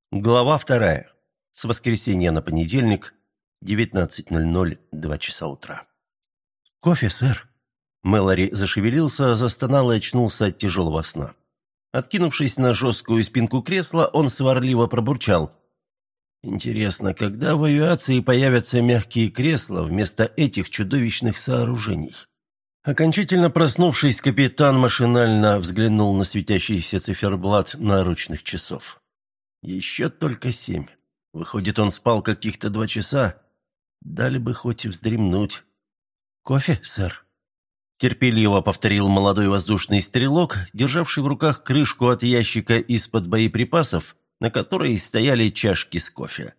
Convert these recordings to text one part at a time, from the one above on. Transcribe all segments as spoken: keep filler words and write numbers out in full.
Глава вторая. С воскресенья на понедельник, девятнадцать ноль ноль, два часа утра. «Кофе, сэр!» Мэлори зашевелился, застонал и очнулся от тяжелого сна. Откинувшись на жесткую спинку кресла, он сварливо пробурчал. «Интересно, когда в авиации появятся мягкие кресла вместо этих чудовищных сооружений?» Окончательно проснувшись, капитан машинально взглянул на светящийся циферблат наручных часов. Еще только семь. Выходит, он спал каких-то два часа. Дали бы хоть и вздремнуть. «Кофе, сэр?» Терпеливо повторил молодой воздушный стрелок, державший в руках крышку от ящика из-под боеприпасов, на которой стояли чашки с кофе.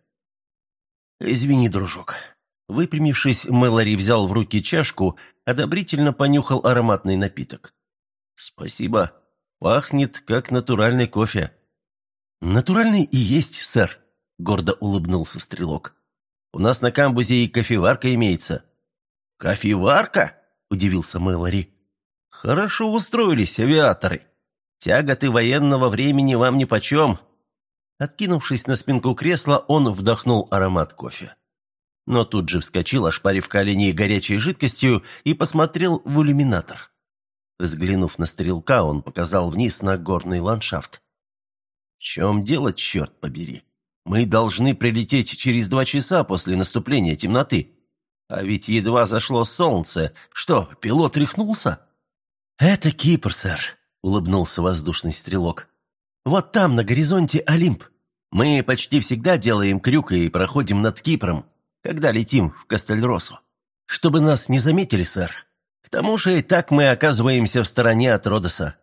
«Извини, дружок». Выпрямившись, Мэлори взял в руки чашку, одобрительно понюхал ароматный напиток. «Спасибо. Пахнет, как натуральный кофе». «Натуральный и есть, сэр», — гордо улыбнулся стрелок. «У нас на камбузе и кофеварка имеется». «Кофеварка?» — удивился Мэлори. «Хорошо устроились, авиаторы. Тяготы военного времени вам нипочем». Откинувшись на спинку кресла, он вдохнул аромат кофе. Но тут же вскочил, ошпарив колени горячей жидкостью, и посмотрел в иллюминатор. Взглянув на стрелка, он показал вниз на горный ландшафт. «В чем дело, черт побери? Мы должны прилететь через два часа после наступления темноты. А ведь едва зашло солнце. Что, пилот рехнулся?» «Это Кипр, сэр», — улыбнулся воздушный стрелок. «Вот там, на горизонте, Олимп. Мы почти всегда делаем крюк и проходим над Кипром, когда летим в Кастельросу. Чтобы нас не заметили, сэр. К тому же и так мы оказываемся в стороне от Родоса».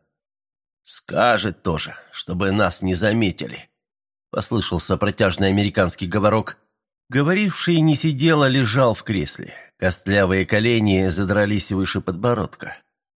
«Скажет тоже, чтобы нас не заметили», — послышался протяжный американский говорок. Говоривший не сидел, а лежал в кресле. Костлявые колени задрались выше подбородка.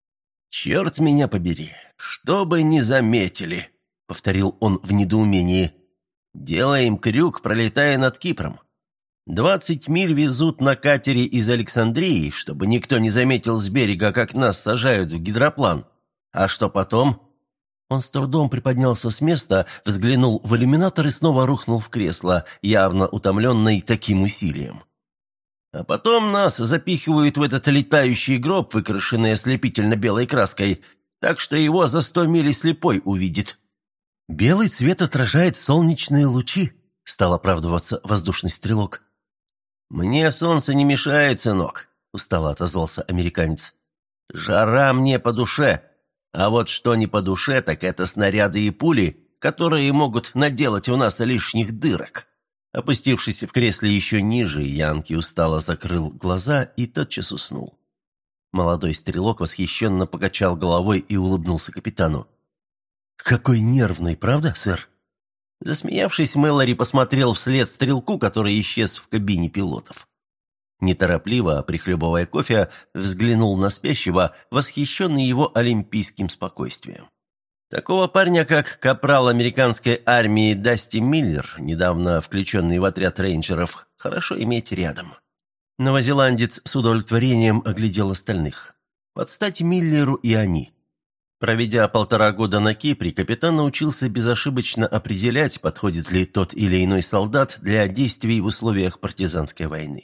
«Черт меня побери, чтобы не заметили», — повторил он в недоумении. «Делаем крюк, пролетая над Кипром. Двадцать миль везут на катере из Александрии, чтобы никто не заметил с берега, как нас сажают в гидроплан. А что потом?» Он с трудом приподнялся с места, взглянул в иллюминатор и снова рухнул в кресло, явно утомленный таким усилием. «А потом нас запихивают в этот летающий гроб, выкрашенный ослепительно-белой краской, так что его за сто миль слепой увидит». «Белый цвет отражает солнечные лучи», — стал оправдываться воздушный стрелок. «Мне солнце не мешает, сынок», — устало отозвался американец. «Жара мне по душе. А вот что не по душе, так это снаряды и пули, которые могут наделать у нас лишних дырок». Опустившись в кресле еще ниже, Янки устало закрыл глаза и тотчас уснул. Молодой стрелок восхищенно покачал головой и улыбнулся капитану. «Какой нервный, правда, сэр?» Засмеявшись, Мэлори посмотрел вслед стрелку, который исчез в кабине пилотов. Неторопливо, прихлебывая кофе, взглянул на спящего, восхищенный его олимпийским спокойствием. Такого парня, как капрал американской армии Дасти Миллер, недавно включенный в отряд рейнджеров, хорошо иметь рядом. Новозеландец с удовлетворением оглядел остальных. Под стать Миллеру и они. Проведя полтора года на Кипре, капитан научился безошибочно определять, подходит ли тот или иной солдат для действий в условиях партизанской войны.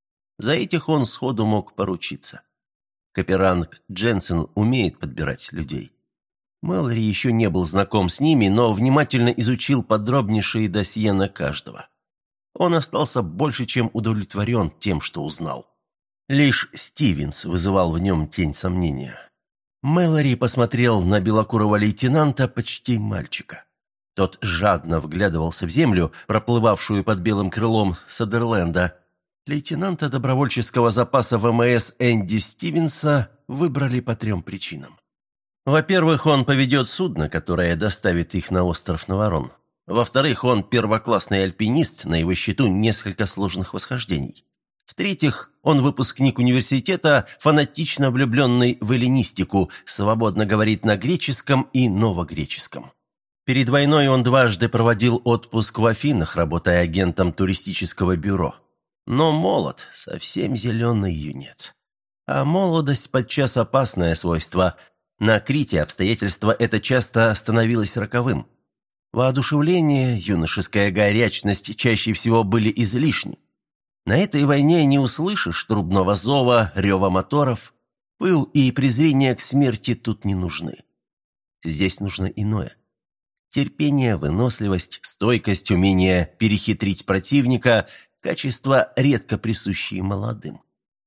За этих он сходу мог поручиться. Каперанг Дженсен умеет подбирать людей. Мэлори еще не был знаком с ними, но внимательно изучил подробнейшие досье на каждого. Он остался больше, чем удовлетворен тем, что узнал. Лишь Стивенс вызывал в нем тень сомнения. Мэлори посмотрел на белокурого лейтенанта, почти мальчика. Тот жадно вглядывался в землю, проплывавшую под белым крылом Садерленда. Лейтенанта добровольческого запаса ВМС Энди Стивенса выбрали по трем причинам. Во-первых, он поведет судно, которое доставит их на остров Наварон. Во-вторых, он первоклассный альпинист, на его счету несколько сложных восхождений. В-третьих, он выпускник университета, фанатично влюбленный в эллинистику, свободно говорит на греческом и новогреческом. Перед войной он дважды проводил отпуск в Афинах, работая агентом туристического бюро. Но молод, совсем зеленый юнец. А молодость подчас опасное свойство. На Крите обстоятельство это часто становилось роковым. Воодушевление, юношеская горячность чаще всего были излишни. На этой войне не услышишь трубного зова, рева моторов. Пыл и презрение к смерти тут не нужны. Здесь нужно иное. Терпение, выносливость, стойкость, умение перехитрить противника – качества, редко присущие молодым.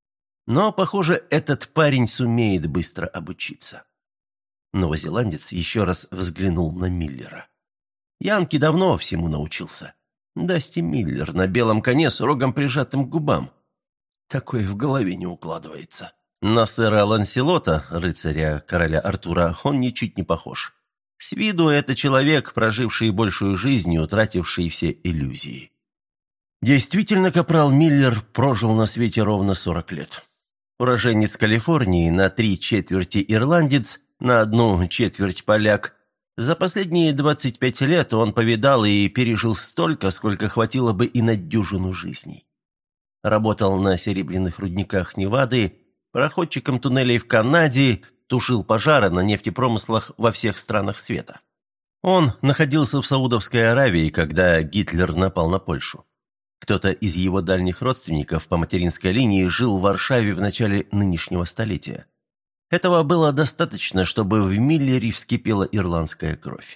Но, похоже, этот парень сумеет быстро обучиться. Новозеландец еще раз взглянул на Миллера. Янки давно всему научился. Дасти Миллер на белом коне с рогом прижатым к губам. Такое в голове не укладывается. На сэра Ланселота, рыцаря короля Артура, он ничуть не похож. С виду это человек, проживший большую жизнь и утративший все иллюзии. Действительно, капрал Миллер прожил на свете ровно сорок лет. Уроженец Калифорнии, на три четверти ирландец, на одну четверть поляк. За последние двадцать пять лет он повидал и пережил столько, сколько хватило бы и на дюжину жизней. Работал на серебряных рудниках Невады, проходчиком туннелей в Канаде, тушил пожары на нефтепромыслах во всех странах света. Он находился в Саудовской Аравии, когда Гитлер напал на Польшу. Кто-то из его дальних родственников по материнской линии жил в Варшаве в начале нынешнего столетия. Этого было достаточно, чтобы в Миллере вскипела ирландская кровь.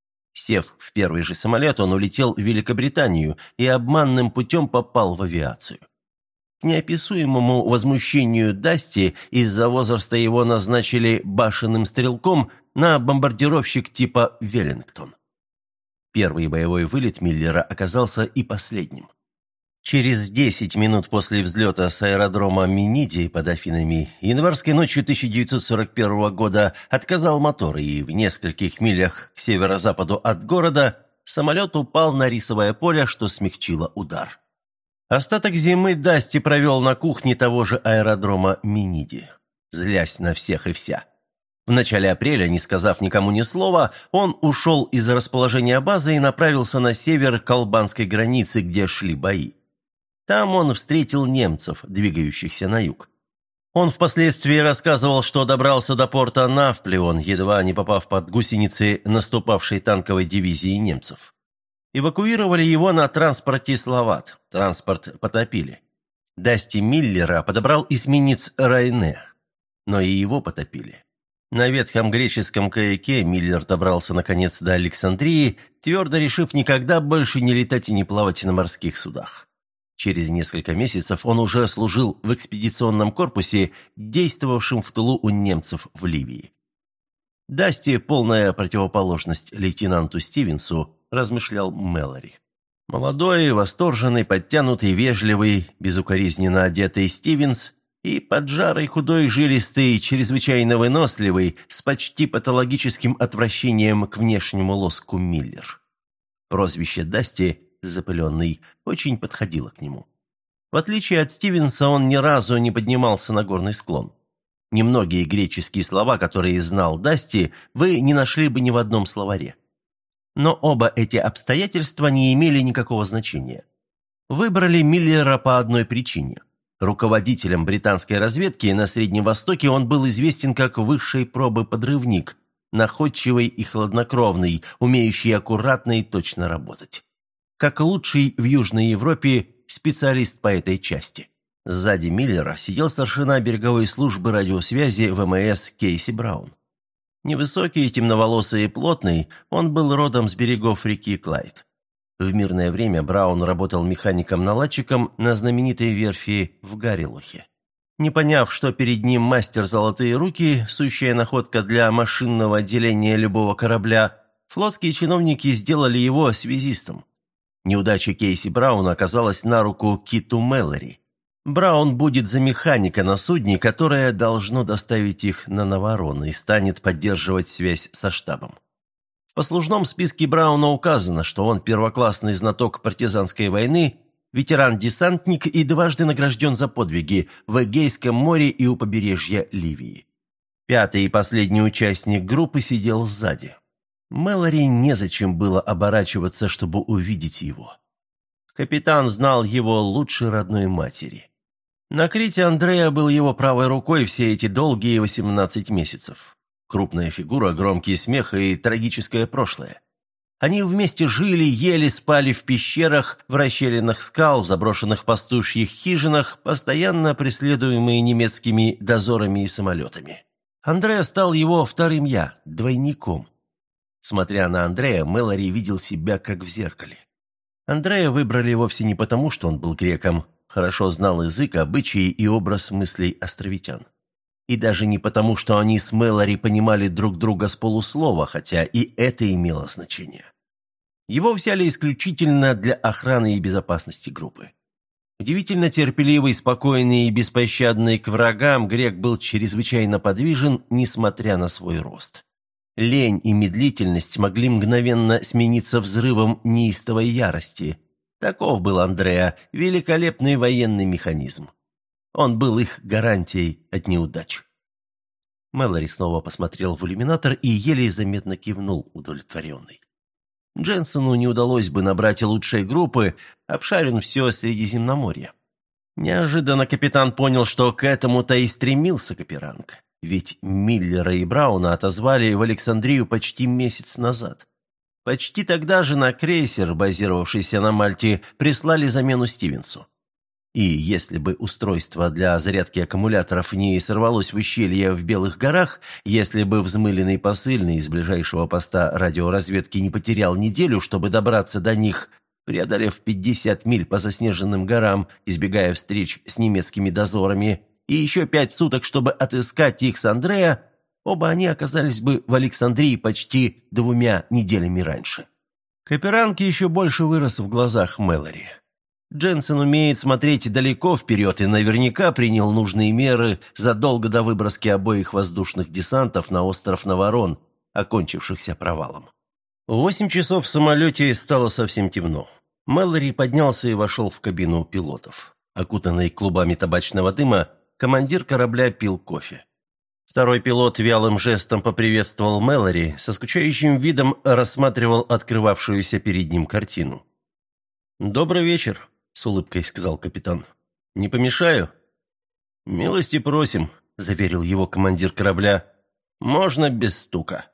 Сев в первый же самолет, он улетел в Великобританию и обманным путем попал в авиацию. К неописуемому возмущению Дасти из-за возраста его назначили башенным стрелком на бомбардировщик типа «Веллингтон». Первый боевой вылет Миллера оказался и последним. Через десять минут после взлета с аэродрома Миниди под Афинами январской ночью тысяча девятьсот сорок первого года отказал мотор, и в нескольких милях к северо-западу от города самолет упал на рисовое поле, что смягчило удар. Остаток зимы Дасти провел на кухне того же аэродрома Миниди, злясь на всех и вся. В начале апреля, не сказав никому ни слова, он ушел из расположения базы и направился на север к албанской границе, где шли бои. Там он встретил немцев, двигающихся на юг. Он впоследствии рассказывал, что добрался до порта Навплеон, едва не попав под гусеницы наступавшей танковой дивизии немцев. Эвакуировали его на транспорте «Словат». Транспорт потопили. Дасти Миллера подобрал эсминец «Райне», но и его потопили. На ветхом греческом каяке Миллер добрался наконец до Александрии, твердо решив никогда больше не летать и не плавать на морских судах. Через несколько месяцев он уже служил в экспедиционном корпусе, действовавшем в тылу у немцев в Ливии. Дасти – полная противоположность лейтенанту Стивенсу, размышлял Мэлори. Молодой, восторженный, подтянутый, вежливый, безукоризненно одетый Стивенс и поджарый, худой, жилистый, чрезвычайно выносливый, с почти патологическим отвращением к внешнему лоску Миллер. Прозвище Дасти – запыленный, очень подходило к нему. В отличие от Стивенса, он ни разу не поднимался на горный склон. Немногие греческие слова, которые знал Дасти, вы не нашли бы ни в одном словаре. Но оба эти обстоятельства не имели никакого значения. Выбрали Миллера по одной причине. Руководителем британской разведки на Среднем Востоке он был известен как высшей пробы подрывник, находчивый и хладнокровный, умеющий аккуратно и точно работать. Как лучший в Южной Европе специалист по этой части. Сзади Миллера сидел старшина береговой службы радиосвязи ВМС Кейси Браун. Невысокий, темноволосый и плотный, он был родом с берегов реки Клайд. В мирное время Браун работал механиком-наладчиком на знаменитой верфи в Гаррилохе. Не поняв, что перед ним мастер «Золотые руки», сущая находка для машинного отделения любого корабля, флотские чиновники сделали его связистом. Неудача Кейси Брауна оказалась на руку Киту Мэлори. Браун будет за механика на судне, которое должно доставить их на Наварон и станет поддерживать связь со штабом. В послужном списке Брауна указано, что он первоклассный знаток партизанской войны, ветеран-десантник и дважды награжден за подвиги в Эгейском море и у побережья Ливии. Пятый и последний участник группы сидел сзади. Мэлори незачем было оборачиваться, чтобы увидеть его. Капитан знал его лучше родной матери. На Крите Андреа был его правой рукой все эти долгие восемнадцать месяцев. Крупная фигура, громкий смех и трагическое прошлое. Они вместе жили, ели, спали в пещерах, в расщелинах скал, в заброшенных пастушьих хижинах, постоянно преследуемые немецкими дозорами и самолетами. Андреа стал его вторым «я», двойником. Смотря на Андрея, Мэлори видел себя как в зеркале. Андрея выбрали вовсе не потому, что он был греком, хорошо знал язык, обычаи и образ мыслей островитян. И даже не потому, что они с Мэлори понимали друг друга с полуслова, хотя и это имело значение. Его взяли исключительно для охраны и безопасности группы. Удивительно терпеливый, спокойный и беспощадный к врагам, грек был чрезвычайно подвижен, несмотря на свой рост. Лень и медлительность могли мгновенно смениться взрывом неистовой ярости. Таков был Андреа, великолепный военный механизм. Он был их гарантией от неудач. Мэлори снова посмотрел в иллюминатор и еле заметно кивнул, удовлетворенный. Дженсену не удалось бы набрать лучшей группы, обшарен все Средиземноморье. Неожиданно капитан понял, что к этому-то и стремился Каперанг. Ведь Миллера и Брауна отозвали в Александрию почти месяц назад. Почти тогда же на крейсер, базировавшийся на Мальте, прислали замену Стивенсу. И если бы устройство для зарядки аккумуляторов не сорвалось в ущелье в Белых горах, если бы взмыленный посыльный из ближайшего поста радиоразведки не потерял неделю, чтобы добраться до них, преодолев пятьдесят миль по заснеженным горам, избегая встреч с немецкими дозорами, и еще пять суток, чтобы отыскать их с Андреа, оба они оказались бы в Александрии почти двумя неделями раньше. Каперанг еще больше вырос в глазах Мэлори. Дженсен умеет смотреть далеко вперед и наверняка принял нужные меры задолго до выброски обоих воздушных десантов на остров Наварон, окончившихся провалом. В восемь часов в самолете стало совсем темно. Мэлори поднялся и вошел в кабину пилотов. Окутанный клубами табачного дыма, командир корабля пил кофе. Второй пилот вялым жестом поприветствовал Мэлори, со скучающим видом рассматривал открывавшуюся перед ним картину. «Добрый вечер», — с улыбкой сказал капитан. «Не помешаю?» «Милости просим», — заверил его командир корабля. «Можно без стука».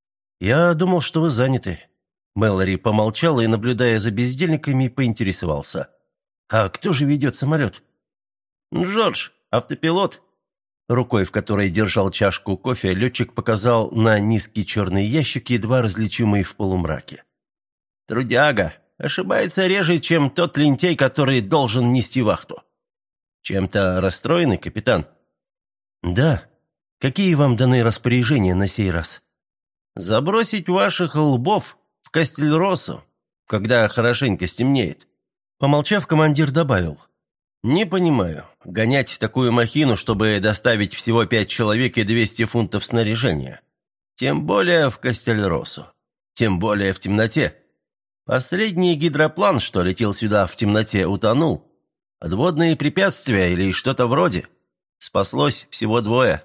«Я думал, что вы заняты». Мэлори помолчал и, наблюдая за бездельниками, поинтересовался. «А кто же ведет самолет?» «Джордж, автопилот». Рукой, в которой держал чашку кофе, летчик показал на низкий черный ящик, едва различимый в полумраке. «Трудяга. Ошибается реже, чем тот лентяй, который должен нести вахту». «Чем-то расстроены, капитан?» «Да. Какие вам даны распоряжения на сей раз?» «Забросить ваших лбов в Кастельросу, когда хорошенько стемнеет». Помолчав, командир добавил. «Не понимаю. Гонять такую махину, чтобы доставить всего пять человек и двести фунтов снаряжения. Тем более в Кастельросу. Тем более в темноте. Последний гидроплан, что летел сюда в темноте, утонул. Подводные препятствия или что-то вроде. Спаслось всего двое».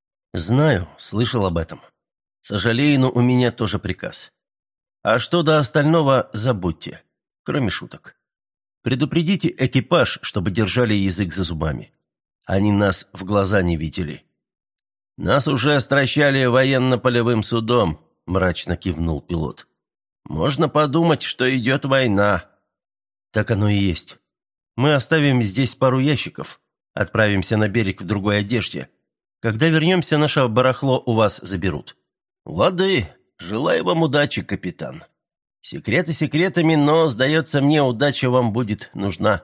«Знаю, слышал об этом. Сожалею, но у меня тоже приказ. А что до остального, забудьте. Кроме шуток. Предупредите экипаж, чтобы держали язык за зубами. Они нас в глаза не видели». «Нас уже стращали военно-полевым судом», – мрачно кивнул пилот. «Можно подумать, что идет война». «Так оно и есть. Мы оставим здесь пару ящиков, отправимся на берег в другой одежде. Когда вернемся, наше барахло у вас заберут». «Лады, желаю вам удачи, капитан. Секреты секретами, но, сдается мне, удача вам будет нужна».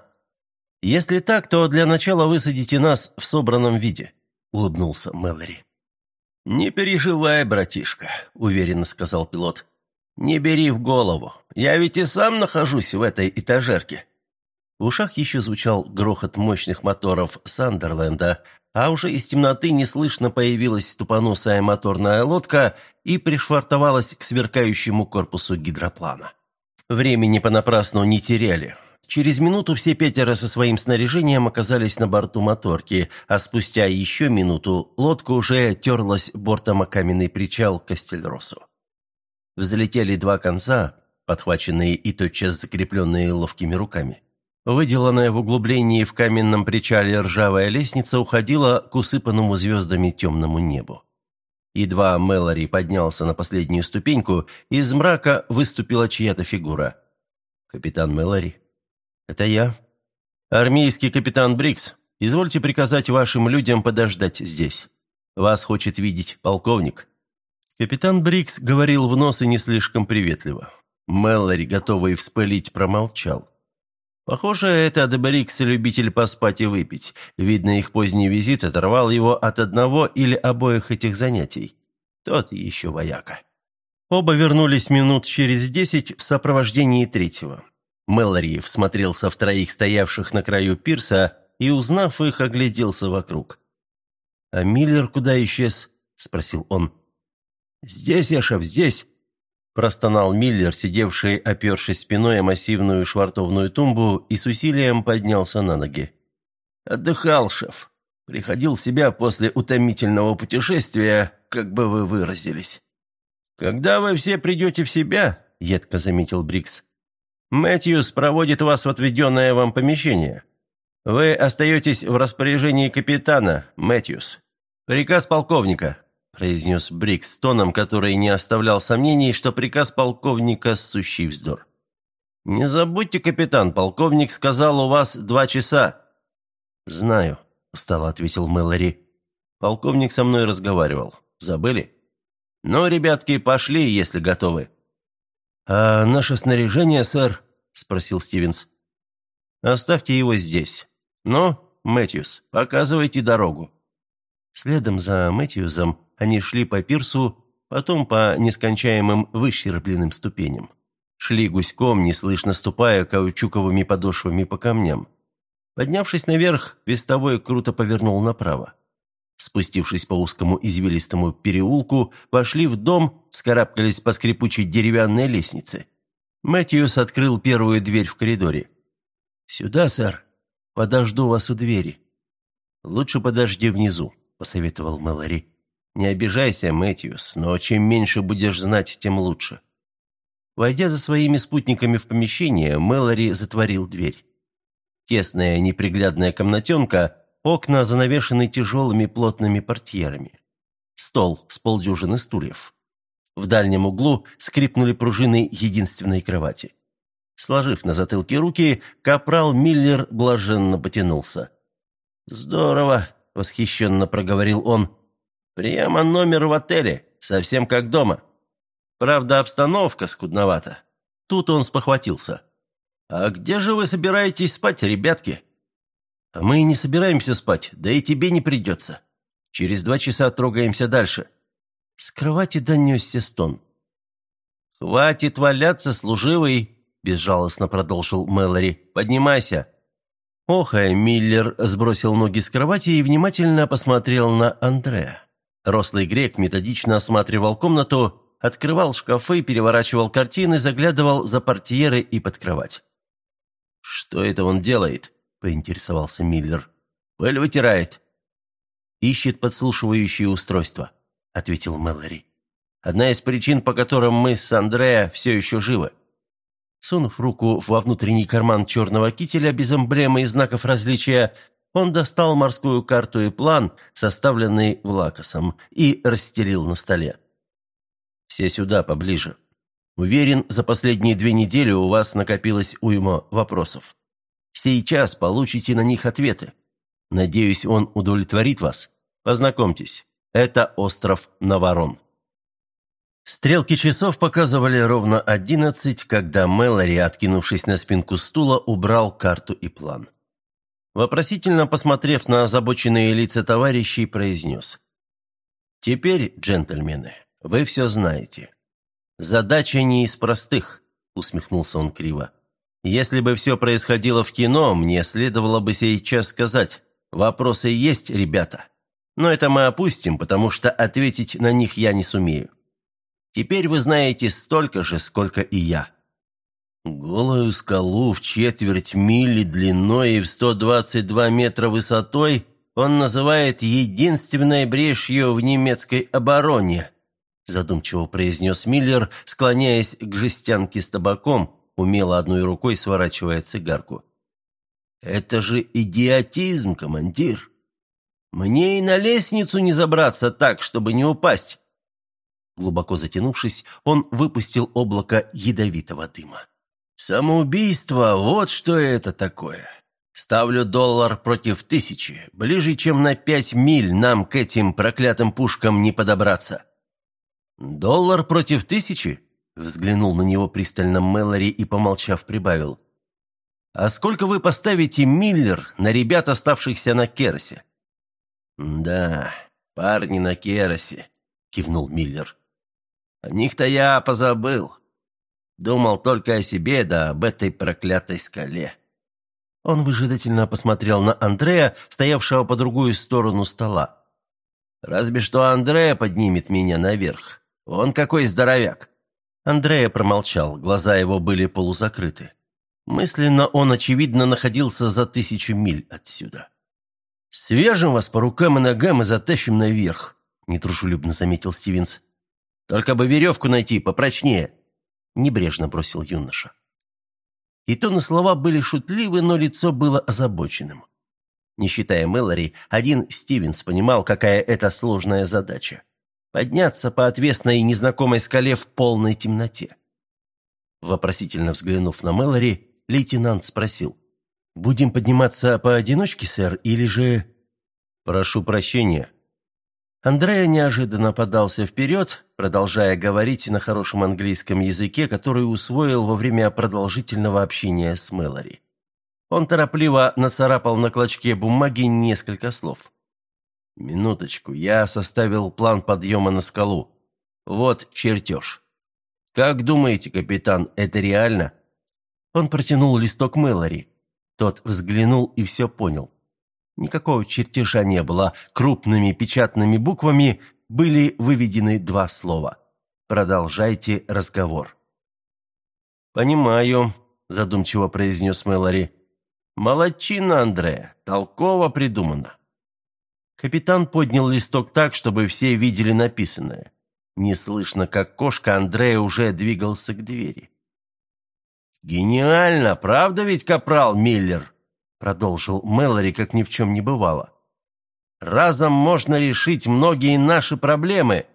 «Если так, то для начала высадите нас в собранном виде», — улыбнулся Мэлори. «Не переживай, братишка», — уверенно сказал пилот. «Не бери в голову. Я ведь и сам нахожусь в этой этажерке». В ушах еще звучал грохот мощных моторов Сандерленда, а уже из темноты неслышно появилась тупоносая моторная лодка и пришвартовалась к сверкающему корпусу гидроплана. Времени понапрасну не теряли. Через минуту все пятеро со своим снаряжением оказались на борту моторки, а спустя еще минуту лодка уже терлась бортом о каменный причал к Кастельросу. Взлетели два конца, подхваченные и тотчас закрепленные ловкими руками. Выделанная в углублении в каменном причале ржавая лестница уходила к усыпанному звездами темному небу. Едва Мэлори поднялся на последнюю ступеньку, из мрака выступила чья-то фигура. «Капитан Мэлори?» «Это я. Армейский капитан Брикс. Извольте приказать вашим людям подождать здесь. Вас хочет видеть полковник». Капитан Брикс говорил в нос и не слишком приветливо. Мэлори, готовый вспылить, промолчал. Похоже, этот Брикс любитель поспать и выпить. Видно, их поздний визит оторвал его от одного или обоих этих занятий. Тот еще вояка. Оба вернулись минут через десять в сопровождении третьего. Мэлори всмотрелся в троих стоявших на краю пирса и, узнав их, огляделся вокруг. «А Миллер куда исчез?» – спросил он. «Здесь я, шеф, здесь!» Простонал Миллер, сидевший, опершись спиной о массивную швартовную тумбу, и с усилием поднялся на ноги. «Отдыхал, шеф. Приходил в себя после утомительного путешествия, как бы вы выразились». «Когда вы все придете в себя, — едко заметил Брикс, — Мэтьюс проводит вас в отведенное вам помещение. Вы остаетесь в распоряжении капитана, Мэтьюс. Приказ полковника», — произнес Брикс тоном, который не оставлял сомнений, что приказ полковника – сущий вздор. «Не забудьте, капитан, полковник сказал, у вас два часа». «Знаю», – устало ответил Мэлори. «Полковник со мной разговаривал. Забыли? Ну, ребятки, пошли, если готовы». «А наше снаряжение, сэр?» – спросил Стивенс. «Оставьте его здесь. Ну, Мэтьюс, показывайте дорогу». Следом за Мэтьюзом они шли по пирсу, потом по нескончаемым выщербленным ступеням. Шли гуськом, неслышно ступая каучуковыми подошвами по камням. Поднявшись наверх, вестовой круто повернул направо. Спустившись по узкому извилистому переулку, вошли в дом, вскарабкались по скрипучей деревянной лестнице. Мэтьюс открыл первую дверь в коридоре. «Сюда, сэр. Подожду вас у двери». «Лучше подожди внизу», – посоветовал Мэлори. «Не обижайся, Мэтьюс, но чем меньше будешь знать, тем лучше». Войдя за своими спутниками в помещение, Мэлори затворил дверь. Тесная неприглядная комнатенка, окна занавешены тяжелыми плотными портьерами. Стол с полдюжины стульев. В дальнем углу скрипнули пружины единственной кровати. Сложив на затылке руки, капрал Миллер блаженно потянулся. «Здорово!» – восхищенно проговорил он. «Прямо номер в отеле, совсем как дома. Правда, обстановка скудновата». Тут он спохватился. «А где же вы собираетесь спать, ребятки?» «А мы не собираемся спать, да и тебе не придется. Через два часа трогаемся дальше». С кровати донесся стон. «Хватит валяться, служивый!» – безжалостно продолжил Мэлори. «Поднимайся!» Охая, Миллер сбросил ноги с кровати и внимательно посмотрел на Андреа. Рослый грек методично осматривал комнату, открывал шкафы, переворачивал картины, заглядывал за портьеры и под кровать. «Что это он делает?» – поинтересовался Миллер. «Пыль вытирает». «Ищет подслушивающее устройство», – ответил Мэлори. «Одна из причин, по которым мы с Андреа все еще живы». Сунув руку во внутренний карман черного кителя без эмблемы и знаков различия, он достал морскую карту и план, составленный Влакосом, и расстелил на столе. «Все сюда, поближе. Уверен, за последние две недели у вас накопилось уйма вопросов. Сейчас получите на них ответы. Надеюсь, он удовлетворит вас. Познакомьтесь, это остров Наварон». Стрелки часов показывали ровно одиннадцать, когда Мэлори, откинувшись на спинку стула, убрал карту и план. Вопросительно посмотрев на озабоченные лица товарищей, произнес: «Теперь, джентльмены, вы все знаете. Задача не из простых», — усмехнулся он криво. «Если бы все происходило в кино, мне следовало бы сейчас сказать: вопросы есть, ребята. Но это мы опустим, потому что ответить на них я не сумею. Теперь вы знаете столько же, сколько и я». Голую скалу в четверть мили длиной и в сто двадцать два метра высотой он называет единственной брешью в немецкой обороне, задумчиво произнес Миллер, склоняясь к жестянке с табаком, умело одной рукой сворачивая цигарку. «Это же идиотизм, командир. Мне и на лестницу не забраться так, чтобы не упасть. Глубоко затянувшись, он выпустил облако ядовитого дыма. «Самоубийство, вот что это такое. Ставлю доллар против тысячи. Ближе, чем на пять миль нам к этим проклятым пушкам не подобраться». «Доллар против тысячи?» — взглянул на него пристально Мэлори и, помолчав, прибавил. «А сколько вы поставите, Миллер, на ребят, оставшихся на Керосе?» «Да, парни на Керосе», — кивнул Миллер. «О них-то я позабыл. Думал только о себе, да об этой проклятой скале». Он выжидательно посмотрел на Андрея, стоявшего по другую сторону стола. «Разве что Андрея поднимет меня наверх. Он какой здоровяк!» Андрея промолчал, глаза его были полузакрыты. Мысленно он, очевидно, находился за тысячу миль отсюда. «Свяжем вас по рукам и ногам и затащим наверх», — недружелюбно заметил Стивенс. «Только бы веревку найти попрочнее», — небрежно бросил юноша. И тон и слова были шутливы, но лицо было озабоченным. Не считая Мэлори, один Стивенс понимал, какая это сложная задача – подняться по отвесной незнакомой скале в полной темноте. Вопросительно взглянув на Мэлори, лейтенант спросил: «Будем подниматься поодиночке, сэр, или же...» «Прошу прощения». Андреа неожиданно подался вперед, продолжая говорить на хорошем английском языке, который усвоил во время продолжительного общения с Мэлори. Он торопливо нацарапал на клочке бумаги несколько слов. «Минуточку, я составил план подъема на скалу. Вот чертеж. Как думаете, капитан, это реально?» Он протянул листок Мэлори. Тот взглянул и все понял. Никакого чертежа не было. Крупными печатными буквами были выведены два слова. «Продолжайте разговор». «Понимаю», – задумчиво произнес Мэлори. «Молодчина, Андреа, толково придумано». Капитан поднял листок так, чтобы все видели написанное. Неслышно, как кошка, Андреа уже двигался к двери. «Гениально, правда ведь, капрал Миллер?» – продолжил Мэлори, как ни в чем не бывало. «Разом можно решить многие наши проблемы».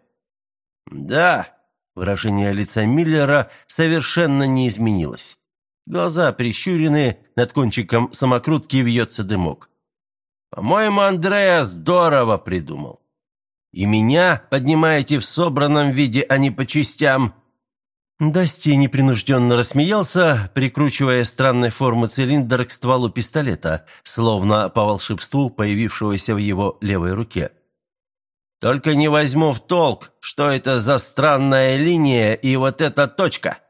«Да», – выражение лица Миллера совершенно не изменилось. Глаза прищурены, над кончиком самокрутки вьется дымок. «По-моему, Андреа здорово придумал. И меня поднимаете в собранном виде, а не по частям». Дасти непринужденно рассмеялся, прикручивая странной формы цилиндр к стволу пистолета, словно по волшебству появившегося в его левой руке. «Только не возьму в толк, что это за странная линия и вот эта точка».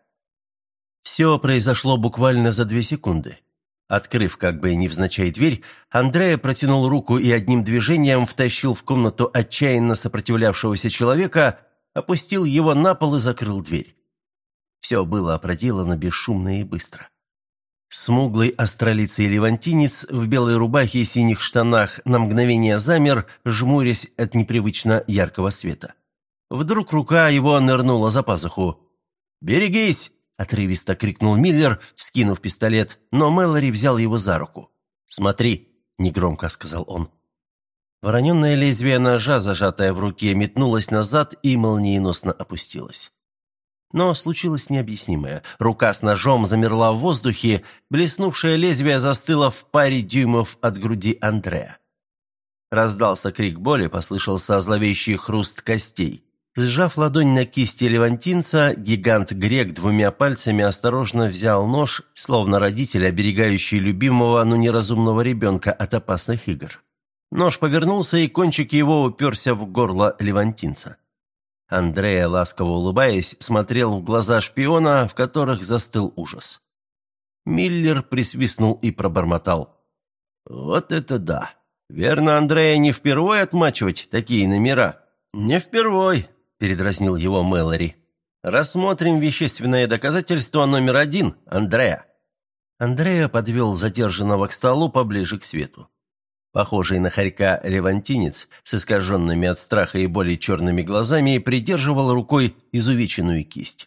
Все произошло буквально за две секунды. Открыв как бы невзначай дверь, Андреа протянул руку и одним движением втащил в комнату отчаянно сопротивлявшегося человека, опустил его на пол и закрыл дверь. Все было проделано бесшумно и быстро. Смуглый астролицый левантинец в белой рубахе и синих штанах на мгновение замер, жмурясь от непривычно яркого света. Вдруг рука его нырнула за пазуху. «Берегись!» – отрывисто крикнул Миллер, вскинув пистолет, но Мэлори взял его за руку. «Смотри!» – негромко сказал он. Вороненное лезвие ножа, зажатое в руке, метнулось назад и молниеносно опустилось. Но случилось необъяснимое. Рука с ножом замерла в воздухе, блеснувшее лезвие застыло в паре дюймов от груди Андреа. Раздался крик боли, послышался зловещий хруст костей. Сжав ладонь на кисти левантинца, гигант-грек двумя пальцами осторожно взял нож, словно родитель, оберегающий любимого, но неразумного ребенка от опасных игр. Нож повернулся, и кончик его уперся в горло левантинца. Андреа, ласково улыбаясь, смотрел в глаза шпиона, в которых застыл ужас. Миллер присвистнул и пробормотал: «Вот это да! Верно, Андреа, не впервой отмачивать такие номера?» «Не впервой», — передразнил его Мэлори. «Рассмотрим вещественное доказательство номер один, Андреа». Андреа подвел задержанного к столу поближе к свету. Похожий на хорька левантинец с искаженными от страха и боли черными глазами придерживал рукой изувеченную кисть.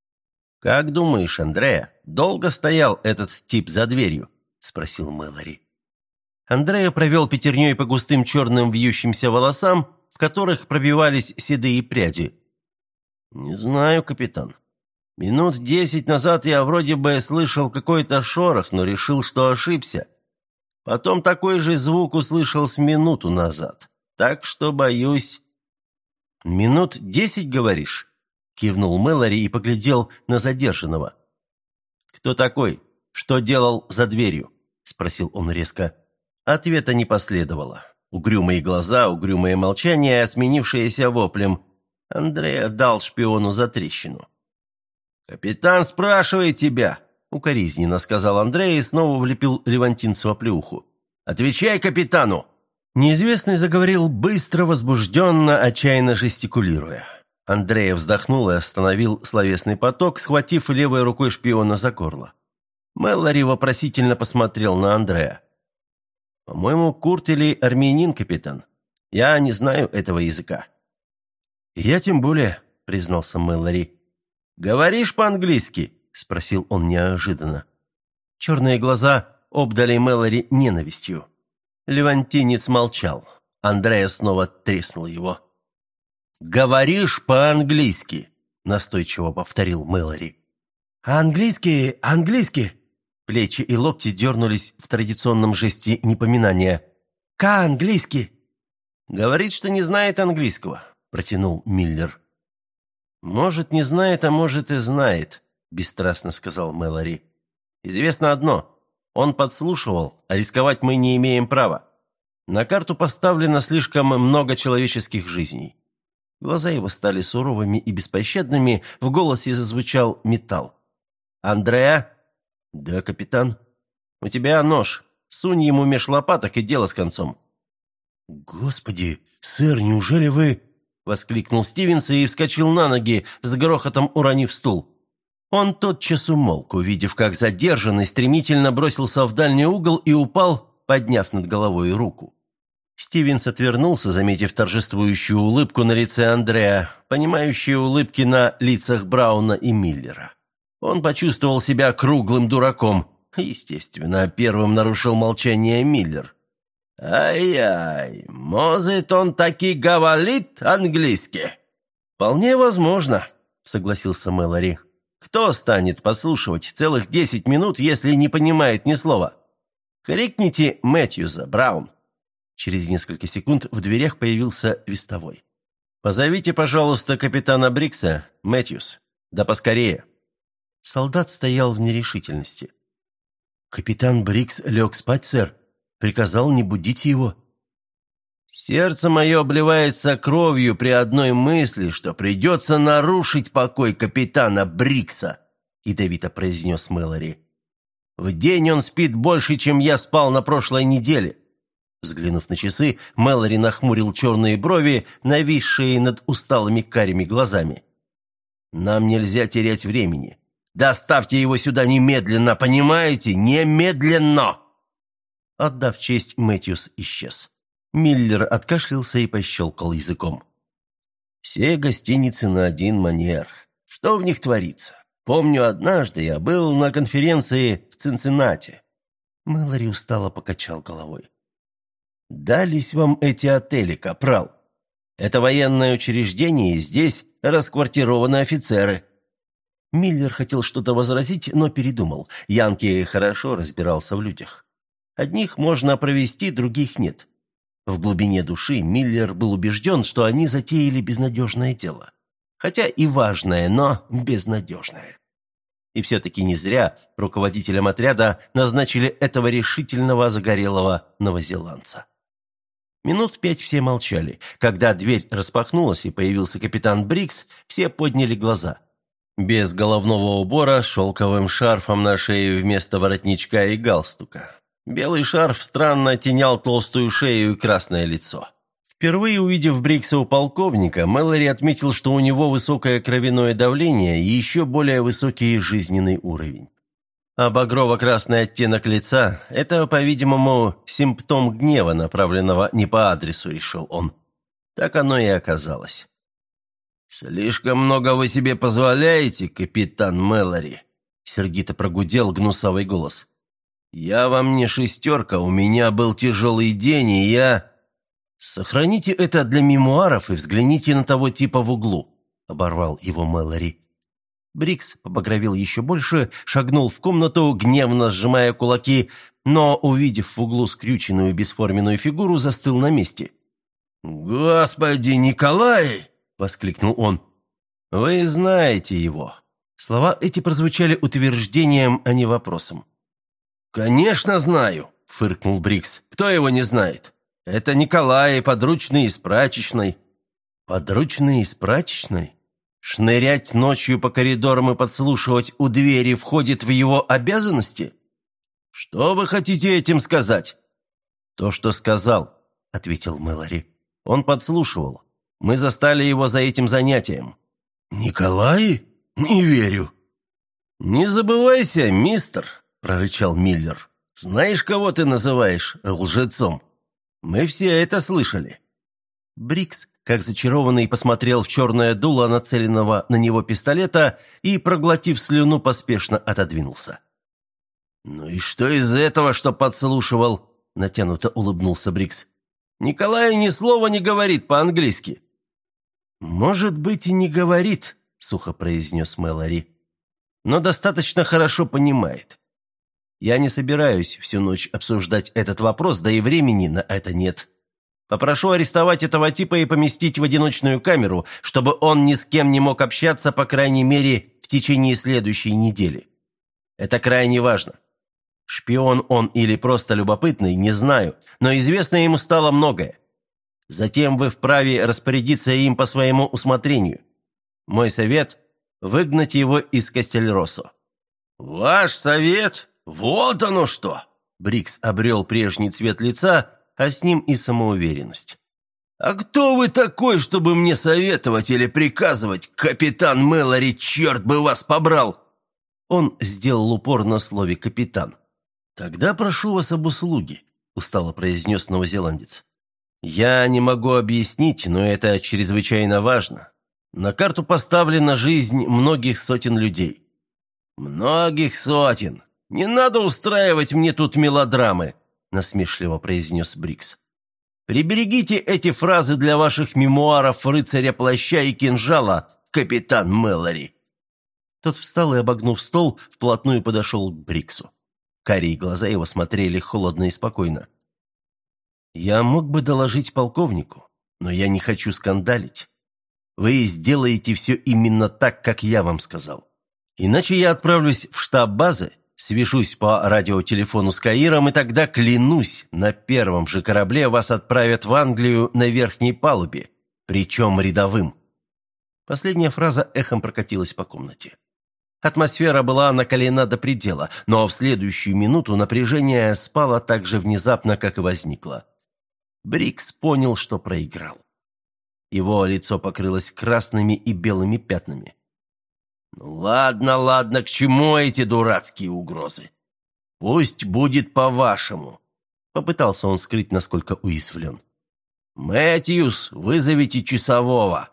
«Как думаешь, Андреа, долго стоял этот тип за дверью?» – спросил Мэлори. Андреа провел пятерней по густым черным вьющимся волосам, в которых пробивались седые пряди. «Не знаю, капитан. Минут десять назад я вроде бы слышал какой-то шорох, но решил, что ошибся. Потом такой же звук услышал с минуту назад. Так что, боюсь...» «Минут десять, говоришь?» — кивнул Мэлори и поглядел на задержанного. «Кто такой? Что делал за дверью?» — спросил он резко. Ответа не последовало. Угрюмые глаза, угрюмое молчание, сменившееся воплем. Андреа дал шпиону затрещину. «Капитан спрашивает тебя», — укоризненно сказал Андрей и снова влепил левантинцу оплеуху. «Отвечай капитану!» Неизвестный заговорил быстро, возбужденно, отчаянно жестикулируя. Андрея вздохнул и остановил словесный поток, схватив левой рукой шпиона за горло. Мэлори вопросительно посмотрел на Андрея. «По-моему, Курт или армянин, капитан. Я не знаю этого языка». «Я тем более», — признался Мэлори. «Говоришь по-английски?» — спросил он неожиданно. Черные глаза обдали Мэлори ненавистью. Левантинец молчал. Андреа снова треснул его. «Говоришь по-английски», — настойчиво повторил Мэлори. «Английский, английский!» Плечи и локти дернулись в традиционном жесте непоминания. «Ка-английский!» «Говорит, что не знает английского», — протянул Миллер. «Может, не знает, а может и знает», — бесстрастно сказал Мэлори. «Известно одно. Он подслушивал, а рисковать мы не имеем права. На карту поставлено слишком много человеческих жизней». Глаза его стали суровыми и беспощадными, в голосе зазвучал металл. «Андреа?» «Да, капитан». «У тебя нож. Сунь ему меж лопаток и дело с концом». «Господи, сэр, неужели вы...» — воскликнул Стивенс и вскочил на ноги, с грохотом уронив стул. Он тотчас умолк, увидев, как задержанный стремительно бросился в дальний угол и упал, подняв над головой руку. Стивенс отвернулся, заметив торжествующую улыбку на лице Андреа, понимающие улыбки на лицах Брауна и Миллера. Он почувствовал себя круглым дураком. Естественно, первым нарушил молчание Миллер. «Ай-яй, может, он таки говорит английски?» «Вполне возможно», — согласился Мэлори. «Кто станет послушивать целых десять минут, если не понимает ни слова? Крикните Мэтьюза, Браун». Через несколько секунд в дверях появился вестовой. «Позовите, пожалуйста, капитана Брикса, Мэтьюз. Да поскорее». Солдат стоял в нерешительности. «Капитан Брикс лег спать, сэр. Приказал не будить его». «Сердце мое обливается кровью при одной мысли, что придется нарушить покой капитана Брикса», — ядовито произнес Мэлори. «В день он спит больше, чем я спал на прошлой неделе». Взглянув на часы, Мэлори нахмурил черные брови, нависшие над усталыми карими глазами. «Нам нельзя терять времени. Доставьте его сюда немедленно, понимаете? Немедленно!» Отдав честь, Мэтьюс исчез. Миллер откашлялся и пощелкал языком. «Все гостиницы на один манер. Что в них творится? Помню, однажды я был на конференции в Цинциннати». Мэлори устало покачал головой. «Дались вам эти отели, капрал? Это военное учреждение, и здесь расквартированы офицеры». Миллер хотел что-то возразить, но передумал. Янки хорошо разбирался в людях. Одних можно провести, других нет. В глубине души Миллер был убежден, что они затеяли безнадежное дело. Хотя и важное, но безнадежное. И все-таки не зря руководителем отряда назначили этого решительного загорелого новозеландца. Минут пять все молчали. Когда дверь распахнулась и появился капитан Брикс, все подняли глаза. Без головного убора, шелковым шарфом на шее вместо воротничка и галстука. Белый шарф странно оттенял толстую шею и красное лицо. Впервые увидев Брикса у полковника, Мэлори отметил, что у него высокое кровяное давление и еще более высокий жизненный уровень. А багрово-красный оттенок лица – это, по-видимому, симптом гнева, направленного не по адресу, решил он. Так оно и оказалось. «Слишком много вы себе позволяете, капитан Мэлори», – сердито прогудел гнусавый голос. «Я вам не шестерка, у меня был тяжелый день, и я...» «Сохраните это для мемуаров и взгляните на того типа в углу», оборвал его Мэлори. Брикс побагровел еще больше, шагнул в комнату, гневно сжимая кулаки, но, увидев в углу скрюченную бесформенную фигуру, застыл на месте. «Господи, Николай!» — воскликнул он. «Вы знаете его». Слова эти прозвучали утверждением, а не вопросом. «Конечно знаю», — фыркнул Брикс. «Кто его не знает? Это Николай, подручный из прачечной». «Подручный из прачечной? Шнырять ночью по коридорам и подслушивать у двери входит в его обязанности? Что вы хотите этим сказать?» «То, что сказал», — ответил Мэлори. «Он подслушивал. Мы застали его за этим занятием». «Николай? Не верю». «Не забывайся, мистер», — прорычал Миллер. «Знаешь, кого ты называешь лжецом? Мы все это слышали». Брикс, как зачарованный, посмотрел в черное дуло нацеленного на него пистолета и, проглотив слюну, поспешно отодвинулся. «Ну и что из этого, что подслушивал?» — натянуто улыбнулся Брикс. «Николай ни слова не говорит по-английски». «Может быть, и не говорит», — сухо произнес Мэлори, «но достаточно хорошо понимает. Я не собираюсь всю ночь обсуждать этот вопрос, да и времени на это нет. Попрошу арестовать этого типа и поместить в одиночную камеру, чтобы он ни с кем не мог общаться, по крайней мере, в течение следующей недели. Это крайне важно. Шпион он или просто любопытный, не знаю, но известно ему стало многое. Затем вы вправе распорядиться им по своему усмотрению. Мой совет – выгнать его из Кастельросо». «Ваш совет? Вот оно что!» Брикс обрел прежний цвет лица, а с ним и самоуверенность. «А кто вы такой, чтобы мне советовать или приказывать, капитан Мэлори, черт бы вас побрал?» Он сделал упор на слове «капитан». «Тогда прошу вас об услуге», – устало произнес новозеландец. «Я не могу объяснить, но это чрезвычайно важно. На карту поставлена жизнь многих сотен людей». «Многих сотен. Не надо устраивать мне тут мелодрамы», – насмешливо произнес Брикс. «Приберегите эти фразы для ваших мемуаров рыцаря плаща и кинжала, капитан Мэлори». Тот встал и, обогнув стол, вплотную подошел к Бриксу. Карие глаза его смотрели холодно и спокойно. «Я мог бы доложить полковнику, но я не хочу скандалить. Вы сделаете все именно так, как я вам сказал. Иначе я отправлюсь в штаб базы, свяжусь по радиотелефону с Каиром, и тогда, клянусь, на первом же корабле вас отправят в Англию на верхней палубе, причем рядовым». Последняя фраза эхом прокатилась по комнате. Атмосфера была накалена до предела, но в следующую минуту напряжение спало так же внезапно, как и возникло. Брикс понял, что проиграл. Его лицо покрылось красными и белыми пятнами. «Ну ладно, ладно, к чему эти дурацкие угрозы? Пусть будет по-вашему», — попытался он скрыть, насколько уязвлен. «Мэтьюс, вызовите часового».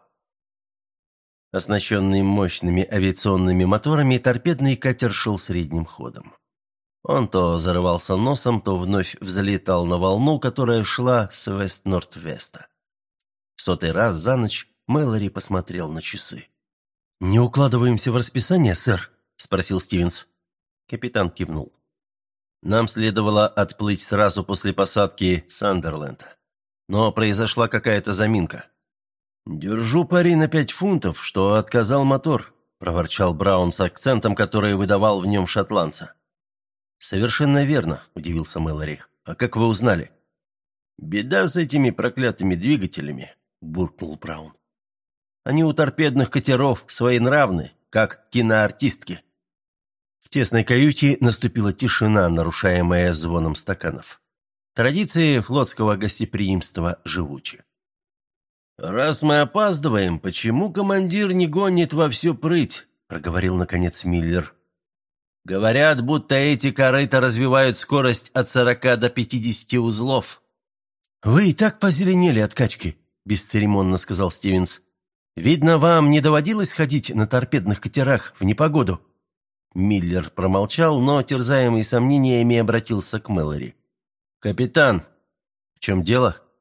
Оснащенный мощными авиационными моторами, торпедный катер шел средним ходом. Он то зарывался носом, то вновь взлетал на волну, которая шла с вест-норд-веста. В сотый раз за ночь Мэлори посмотрел на часы. «Не укладываемся в расписание, сэр?» – спросил Стивенс. Капитан кивнул. «Нам следовало отплыть сразу после посадки Сандерленда. Но произошла какая-то заминка». «Держу пари на пять фунтов, что отказал мотор», – проворчал Браун с акцентом, который выдавал в нем шотландца. «Совершенно верно», – удивился Мэлори. «А как вы узнали?» «Беда с этими проклятыми двигателями», – буркнул Браун. «Они у торпедных катеров своенравны, как киноартистки». В тесной каюте наступила тишина, нарушаемая звоном стаканов. Традиции флотского гостеприимства живучи. «Раз мы опаздываем, почему командир не гонит во всю прыть?» – проговорил, наконец, Миллер. «Говорят, будто эти корыта развивают скорость от сорока до пятидесяти узлов». «Вы и так позеленели от качки», – бесцеремонно сказал Стивенс. «Видно, вам не доводилось ходить на торпедных катерах в непогоду?» Миллер промолчал, но, терзаемый сомнениями, обратился к Мэлори. «Капитан, в чем дело?»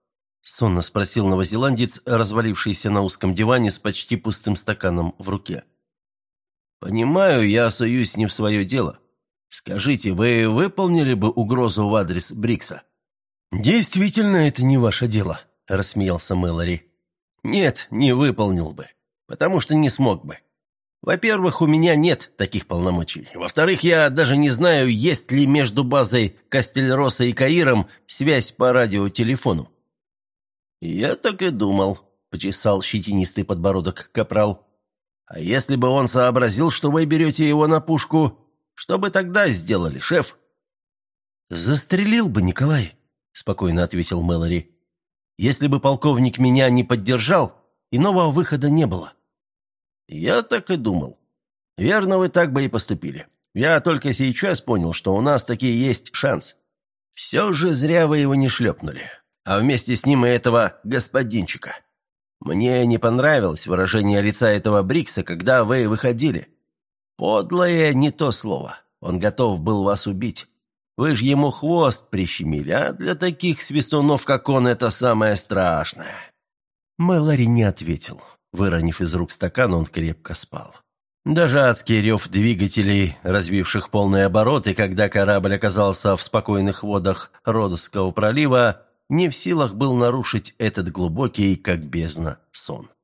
сонно спросил новозеландец, развалившийся на узком диване с почти пустым стаканом в руке. «Понимаю, я суюсь не в свое дело. Скажите, вы выполнили бы угрозу в адрес Брикса?» «Действительно, это не ваше дело», – рассмеялся Мэлори. «Нет, не выполнил бы, потому что не смог бы. Во-первых, у меня нет таких полномочий. Во-вторых, я даже не знаю, есть ли между базой Кастельроса и Каиром связь по радиотелефону». «Я так и думал», – почесал щетинистый подбородок капрал. «А если бы он сообразил, что вы берете его на пушку, что бы тогда сделали, шеф?» «Застрелил бы, Николай», – спокойно ответил Мэлори. «Если бы полковник меня не поддержал, иного выхода не было». «Я так и думал. Верно, вы так бы и поступили. Я только сейчас понял, что у нас таки есть шанс. Все же зря вы его не шлепнули, а вместе с ним и этого господинчика. Мне не понравилось выражение лица этого Брикса, когда вы выходили. Подлое не то слово. Он готов был вас убить. Вы же ему хвост прищемили, а для таких свистунов, как он, это самое страшное». Мэлори не ответил. Выронив из рук стакан, он крепко спал. Даже адский рев двигателей, развивших полные обороты, когда корабль оказался в спокойных водах Родосского пролива, не в силах был нарушить этот глубокий, как бездна, сон.